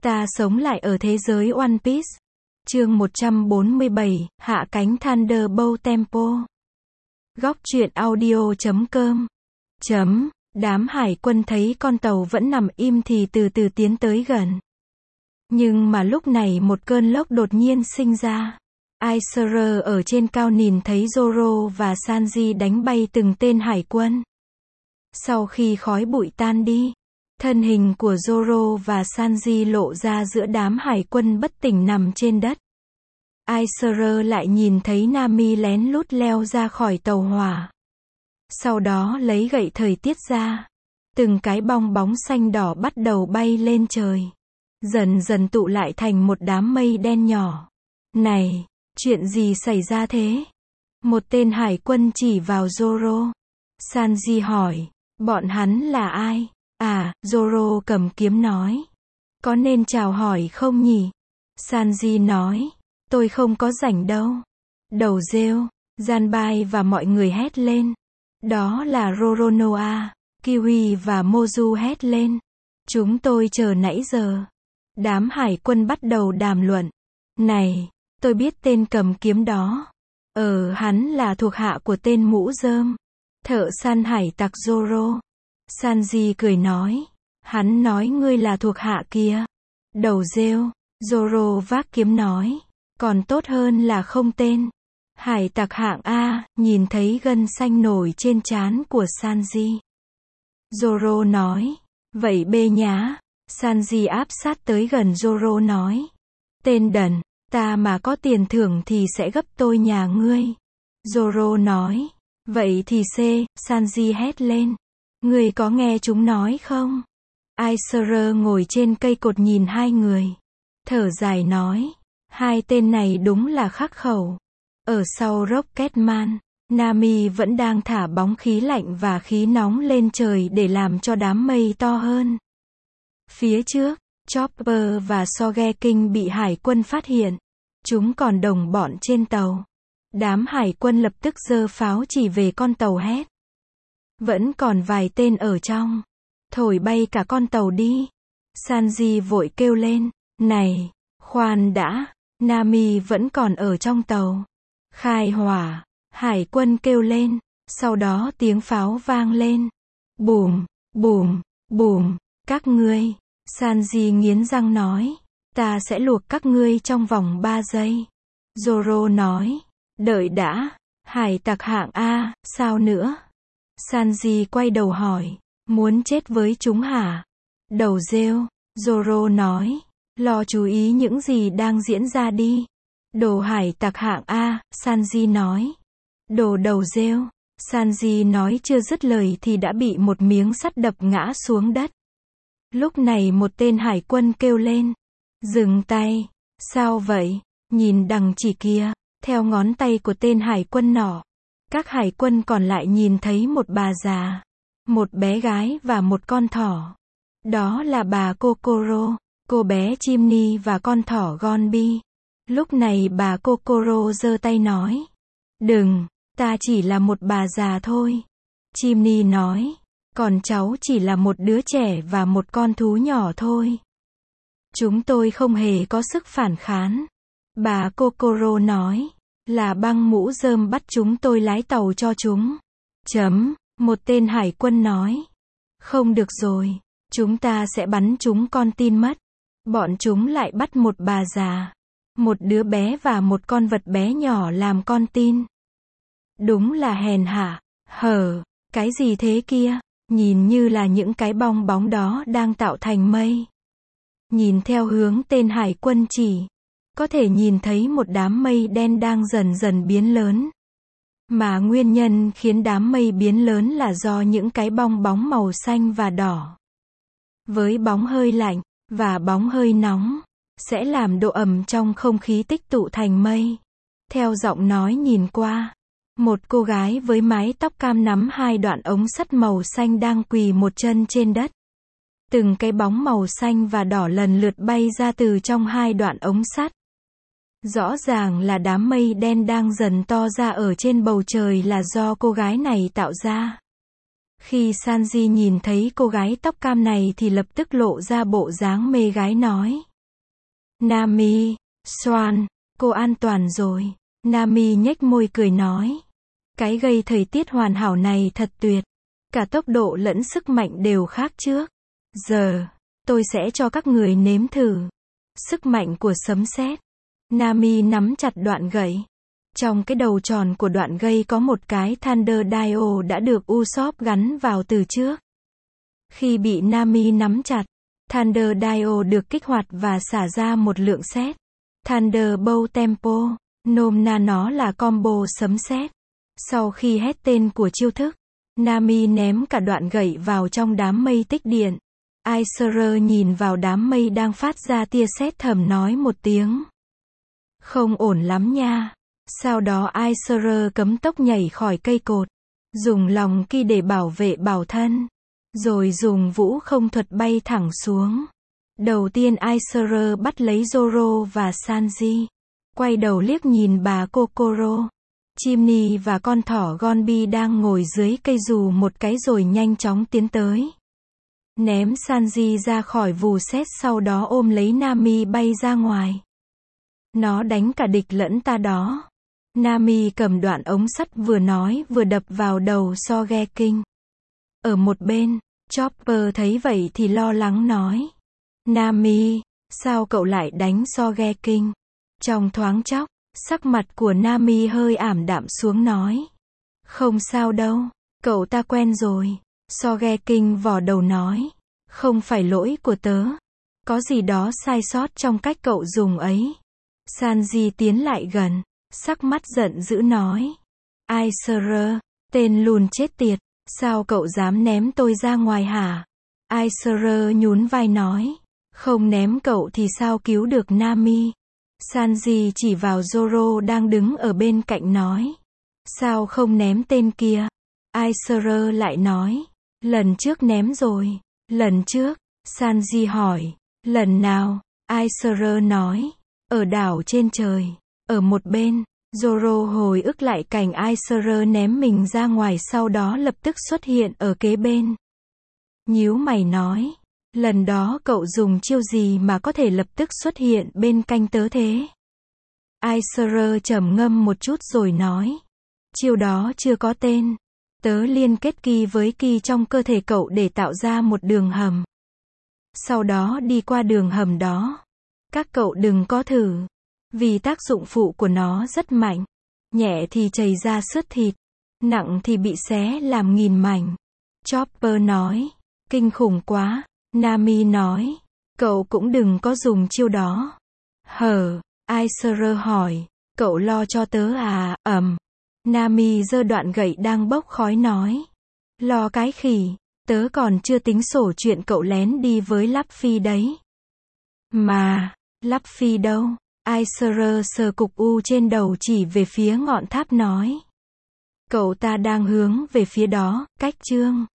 Ta sống lại ở thế giới One Piece. Chương 147, Hạ cánh Thunderbolt Tempo. Góc truyện audio.com. Đám hải quân thấy con tàu vẫn nằm im thì từ từ tiến tới gần. Nhưng mà lúc này một cơn lốc đột nhiên sinh ra. Aesir ở trên cao nhìn thấy Zoro và Sanji đánh bay từng tên hải quân. Sau khi khói bụi tan đi, thân hình của Zoro và Sanji lộ ra giữa đám hải quân bất tỉnh nằm trên đất. Aesir lại nhìn thấy Nami lén lút leo ra khỏi tàu hỏa. Sau đó lấy gậy thời tiết ra. Từng cái bong bóng xanh đỏ bắt đầu bay lên trời. Dần dần tụ lại thành một đám mây đen nhỏ. Này, chuyện gì xảy ra thế? Một tên hải quân chỉ vào Zoro. Sanji hỏi, bọn hắn là ai? À, Zoro cầm kiếm nói. Có nên chào hỏi không nhỉ? Sanji nói, tôi không có rảnh đâu. Đầu rêu, Janbai và mọi người hét lên. Đó là Roronoa, Kiwi và Mozu hét lên. Chúng tôi chờ nãy giờ. Đám hải quân bắt đầu đàm luận. Này, tôi biết tên cầm kiếm đó. Hắn là thuộc hạ của tên mũ rơm. Thợ săn hải tặc Zoro. Sanji cười nói. Hắn nói ngươi là thuộc hạ kia. Đầu rêu, Zoro vác kiếm nói. Còn tốt hơn là không tên. Hải tặc hạng A, nhìn thấy gân xanh nổi trên trán của Sanji. Zoro nói. Vậy bê nhá. Sanji áp sát tới gần Zoro nói. Tên đần, ta mà có tiền thưởng thì sẽ gấp tôi nhà ngươi. Zoro nói. Vậy thì C, Sanji hét lên. Ngươi có nghe chúng nói không? Aesir ngồi trên cây cột nhìn hai người. Thở dài nói. Hai tên này đúng là khắc khẩu. Ở sau Rocketman, Nami vẫn đang thả bóng khí lạnh và khí nóng lên trời để làm cho đám mây to hơn. Phía trước, Chopper và Sogeking bị hải quân phát hiện. Chúng còn đồng bọn trên tàu. Đám hải quân lập tức giơ pháo chỉ về con tàu hét. Vẫn còn vài tên ở trong. Thổi bay cả con tàu đi. Sanji vội kêu lên. Này, khoan đã. Nami vẫn còn ở trong tàu. Khai hỏa. Hải quân kêu lên. Sau đó tiếng pháo vang lên. Bùm, bùm, bùm. Các ngươi. Sanji nghiến răng nói. Ta sẽ luộc các ngươi trong vòng 3 giây. Zoro nói. Đợi đã. Hải tặc hạng A, sao nữa? Sanji quay đầu hỏi. Muốn chết với chúng hả? Đầu rêu. Zoro nói. Lo chú ý những gì đang diễn ra đi. Đồ hải tặc hạng A, Sanji nói. Đồ đầu rêu. Sanji nói chưa dứt lời thì đã bị một miếng sắt đập ngã xuống đất. Lúc này một tên hải quân kêu lên. Dừng tay. Sao vậy? Nhìn đằng chỉ kia. Theo ngón tay của tên hải quân nọ. Các hải quân còn lại nhìn thấy một bà già, một bé gái và một con thỏ. Đó là bà Kokoro, cô bé Chimney và con thỏ Gonbi. Lúc này bà Kokoro giơ tay nói. Đừng, ta chỉ là một bà già thôi. Chimney nói. Còn cháu chỉ là một đứa trẻ và một con thú nhỏ thôi. Chúng tôi không hề có sức phản kháng. Bà Kokoro nói. Là băng mũ rơm bắt chúng tôi lái tàu cho chúng. Một tên hải quân nói. Không được rồi. Chúng ta sẽ bắn chúng con tin mất. Bọn chúng lại bắt một bà già, một đứa bé và một con vật bé nhỏ làm con tin. Đúng là hèn hạ. Cái gì thế kia? Nhìn như là những cái bong bóng đó đang tạo thành mây. Nhìn theo hướng tên hải quân chỉ. Có thể nhìn thấy một đám mây đen đang dần dần biến lớn. Mà nguyên nhân khiến đám mây biến lớn là do những cái bong bóng màu xanh và đỏ. Với bóng hơi lạnh, và bóng hơi nóng, sẽ làm độ ẩm trong không khí tích tụ thành mây. Theo giọng nói nhìn qua, một cô gái với mái tóc cam nắm hai đoạn ống sắt màu xanh đang quỳ một chân trên đất. Từng cái bóng màu xanh và đỏ lần lượt bay ra từ trong hai đoạn ống sắt. Rõ ràng là đám mây đen đang dần to ra ở trên bầu trời là do cô gái này tạo ra. Khi Sanji nhìn thấy cô gái tóc cam này thì lập tức lộ ra bộ dáng mê gái nói. Nami, Swan, cô an toàn rồi. Nami nhếch môi cười nói. Cái gây thời tiết hoàn hảo này thật tuyệt. Cả tốc độ lẫn sức mạnh đều khác trước. Giờ, tôi sẽ cho các người nếm thử. Sức mạnh của sấm sét. Nami nắm chặt đoạn gậy. Trong cái đầu tròn của đoạn gây có một cái Thunder Diode đã được Usopp gắn vào từ trước. Khi bị Nami nắm chặt, Thunder Diode được kích hoạt và xả ra một lượng sét. Thunderbolt Tempo, nôm na nó là combo sấm sét. Sau khi hét tên của chiêu thức, Nami ném cả đoạn gậy vào trong đám mây tích điện. Aiser nhìn vào đám mây đang phát ra tia sét thầm nói một tiếng. Không ổn lắm nha. Sau đó Aiser cấm tốc nhảy khỏi cây cột, dùng lòng ki để bảo vệ bảo thân, rồi dùng vũ không thuật bay thẳng xuống. Đầu tiên Aiser bắt lấy Zoro và Sanji, quay đầu liếc nhìn bà Kokoro, Chimney và con thỏ Gonbi đang ngồi dưới cây dù một cái rồi nhanh chóng tiến tới. Ném Sanji ra khỏi vù sét sau đó ôm lấy Nami bay ra ngoài. Nó đánh cả địch lẫn ta đó. Nami cầm đoạn ống sắt vừa nói vừa đập vào đầu Sogeking. Ở một bên, Chopper thấy vậy thì lo lắng nói. Nami, sao cậu lại đánh Sogeking? Trong thoáng chốc, sắc mặt của Nami hơi ảm đạm xuống nói. Không sao đâu, cậu ta quen rồi. Sogeking vò đầu nói. Không phải lỗi của tớ. Có gì đó sai sót trong cách cậu dùng ấy. Sanji tiến lại gần, sắc mắt giận dữ nói. Aiser, tên lùn chết tiệt, sao cậu dám ném tôi ra ngoài hả? Aiser nhún vai nói. Không ném cậu thì sao cứu được Nami? Sanji chỉ vào Zoro đang đứng ở bên cạnh nói. Sao không ném tên kia? Aiser lại nói. Lần trước ném rồi. Lần trước? Sanji hỏi. Lần nào? Aiser nói. Ở đảo trên trời. Ở một bên, Zoro hồi ức lại cảnh Aiser ném mình ra ngoài sau đó lập tức xuất hiện ở kế bên. Nhíu mày nói. Lần đó cậu dùng chiêu gì mà có thể lập tức xuất hiện bên cạnh tớ thế? Aiser trầm ngâm một chút rồi nói. Chiêu đó chưa có tên. Tớ liên kết ki với ki trong cơ thể cậu để tạo ra một đường hầm. Sau đó đi qua đường hầm đó. Các cậu đừng có thử. Vì tác dụng phụ của nó rất mạnh. Nhẹ thì chảy ra xước thịt. Nặng thì bị xé làm nghìn mảnh. Chopper nói. Kinh khủng quá. Nami nói. Cậu cũng đừng có dùng chiêu đó. Hờ. Aiser hỏi. Cậu lo cho tớ à? Nami giơ đoạn gậy đang bốc khói nói. Lo cái khỉ. Tớ còn chưa tính sổ chuyện cậu lén đi với Luffy đấy. Mà, Luffy đâu? Aiser sờ cục u trên đầu chỉ về phía ngọn tháp nói. Cậu ta đang hướng về phía đó, cách chương